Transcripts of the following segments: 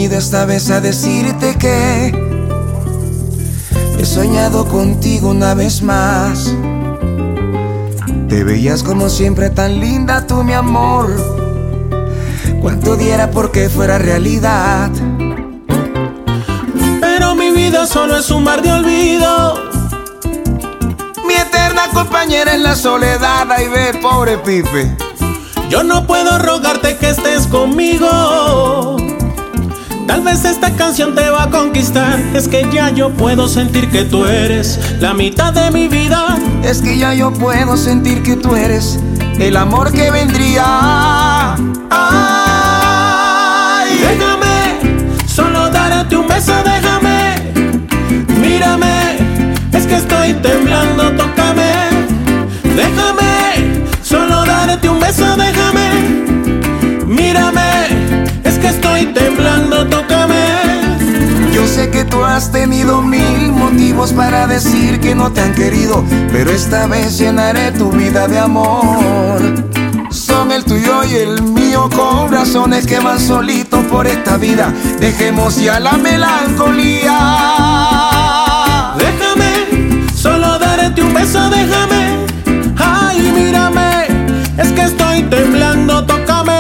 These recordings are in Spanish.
venido esta vez a decirte que he soñado contigo una vez más. Te veías como siempre tan linda tú, mi amor. Cuánto diera porque fuera realidad. Pero mi vida solo es un mar de olvido. Mi eterna compañera en la soledad. Ay, ve, pobre Pipe. Yo no puedo rogarte que estés conmigo. Tal vez esta canción te va a conquistar. Es que ya yo puedo sentir que tú eres la mitad de mi vida. Es que ya yo puedo sentir que tú eres el amor que vendría. Ay, déjame solo darte un beso, déjame. Mírame, es que estoy temblando, tócame. Déjame solo darte un beso, déjame. Mírame, es que estoy temblando, tócame. Yo sé que tú has tenido mil motivos para decir que no te han querido, pero esta vez llenaré tu vida de amor. Son el tuyo y el mío, con razones que van solitos por esta vida. Dejemos ya la melancolía. Déjame solo darte un beso, déjame. Ay, mírame, es que estoy temblando, tócame.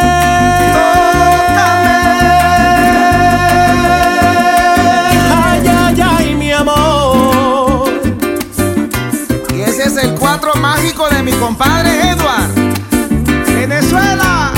Ay, ay, ay, mi amor. Y ese es el 4 mágico de mi compadre Edward. Venezuela.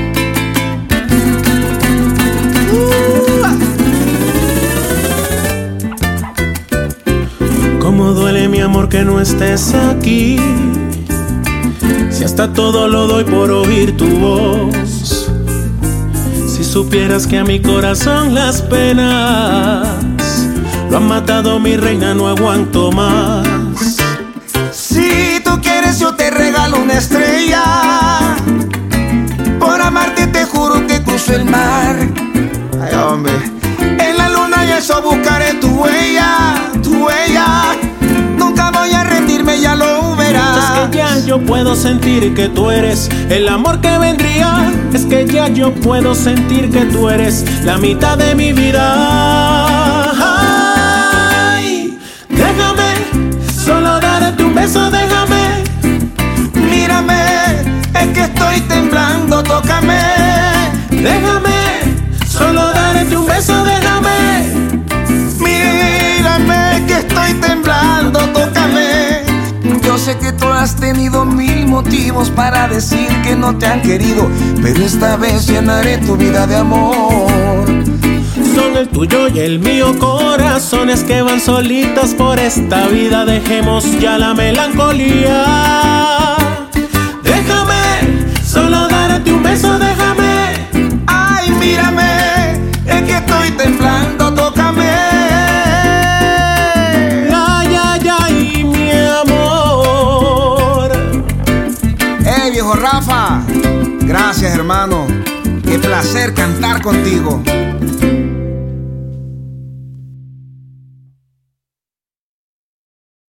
Cómo duele, mi amor, que no estés aquí. Si hasta todo lo doy por oír tu voz. Si supieras que a mi corazón las penas lo han matado, mi reina, no aguanto más. Si tú quieres yo te regalo una estrella. Por amarte te juro que cruzo el mar. Ay, hombre. En la luna y eso buscaré tu huella, tu huella. Nunca voy a rendirme, ya lo verás. Es que ya yo puedo sentir que tú eres el amor que vendría. Es que ya yo puedo sentir que tú eres la mitad de mi vida. Ay, déjame solo darte un beso, déjame. Mírame, es que estoy temblando, tócame. Déjame solo darte un beso, déjame. Mírame, que estoy temblando, tócame. Yo sé que tú has tenido mil motivos para decir que no te han querido, pero esta vez llenaré tu vida de amor. Son el tuyo y el mío, corazones que van solitos por esta vida. Dejemos ya la melancolía. Déjame solo darte un beso, déjame. Ay, mírame, es que estoy temblando, tócame. Ay, ay, ay, mi amor. Viejo Rafa, gracias, hermano. Qué placer cantar contigo.